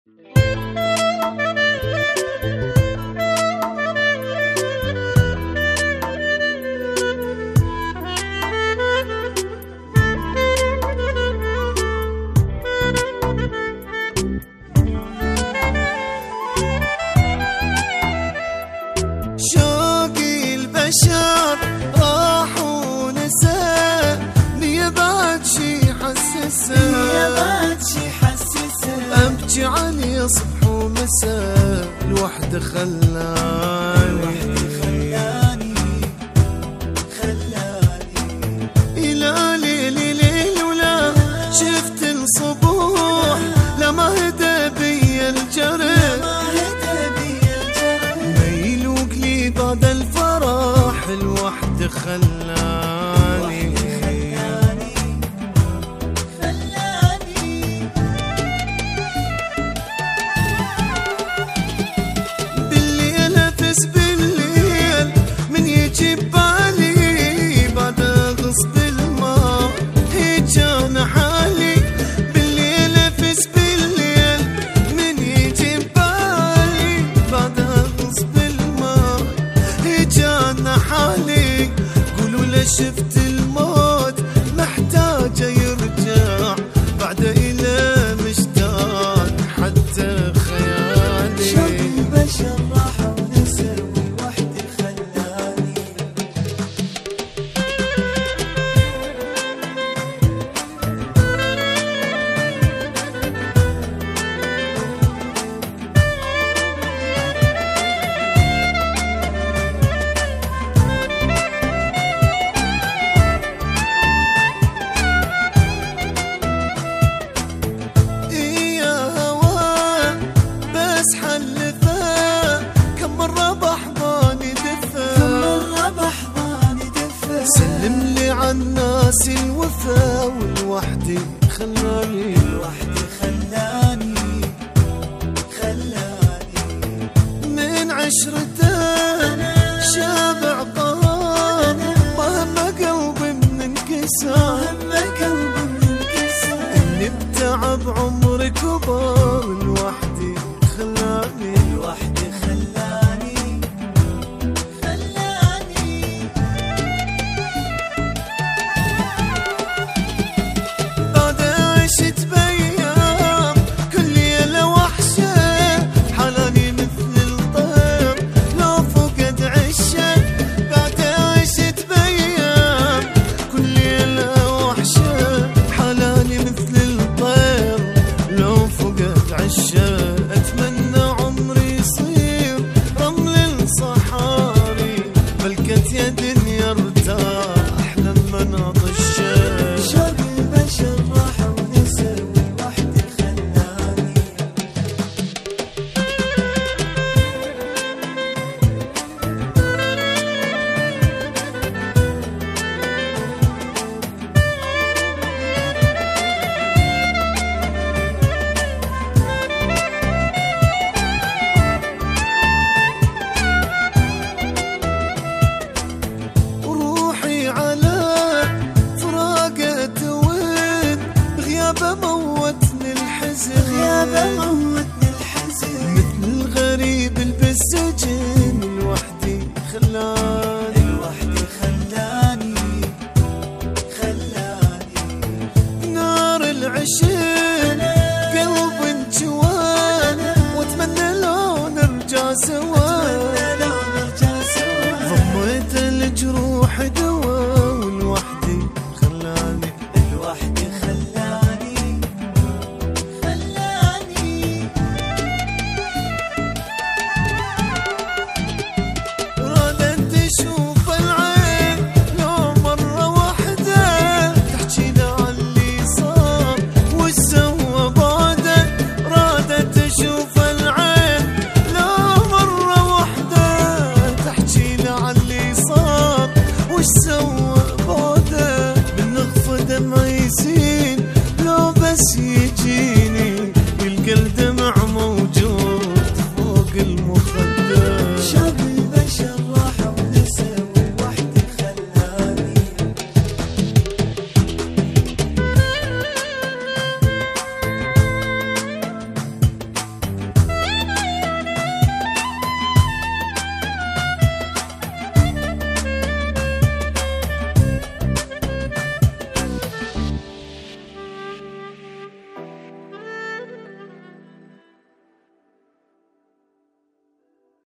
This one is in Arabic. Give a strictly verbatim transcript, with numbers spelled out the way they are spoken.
شوقي البشر راح ونسى، نية بعد شي حسسه، نية بعد شي حسسه، أبكي علي صبح ومساء، الوحدة خلاني خلاني خلاني إلى ليل ليل ولا شفت الصبوح، لا ما هدى بي الجرح، ما هدى بي الجرح، ما يلوق لي بعد الفرح، الوحدة خلاني خلاني خلاني بالليل أفس بالليل من يجي بالي، بعد غصب الماء هيجان حالي، بالليل أفس بالليل من يجي بالي، بعد غصب الماء هيجان حالي، قولوا له شفت الموت محتاج يرجع، بعد إلى مشتاق حتى خيالي. شوقي البشر راح ونسى، والوحدة خلاني إيه يا هوا بس حلفه، كم مرة بحضاني دفه، مرة بحضاني دفه، سلم لي عالناس الوفا، والوحدة خلاني الوحدة خلاني خلاني من عشرته شابع قهر، مهما قلبي من انكسار، مهما قلبي من انكسر، اللي بتعب عمري كبر، الوحدة خلاني الوحدة خلاني خلاني بعد عشت بأيام كل ليلة وحشة، حناني مثل الطير لو فقد عشة، بعد عشت بأيام كل ليلة وحشة، حناني مثل الطير لو فقد عشة، أتمنى عمري يصير رمل الصحاري، ملكة يد يرتاح لما نطشه. شوقي البشر راح ونسى، والوحدة خلاني روحي على فراقة وين، غيابه موتني الحزن، غيابه موتني الحزن، مثل الغريب اللي بالسجن، الوحدي خلاني الوحدة خلاني خلاني نار العشق قلب انجوان، واتمنى لو نرجع سوا، لو نرجع سوا، ضميت الجروح دوا، والوحدي خلاني الوحدة خلاني خلاني رادت تشوف العين لو مرة واحدة، تحكي لي عن اللي صار وش سوى بعده، رادت تشوف العين لو مرة واحدة، تحكي لي عن اللي صار وش سوى بعده، من نغفى دمع يسيل لو بس يجي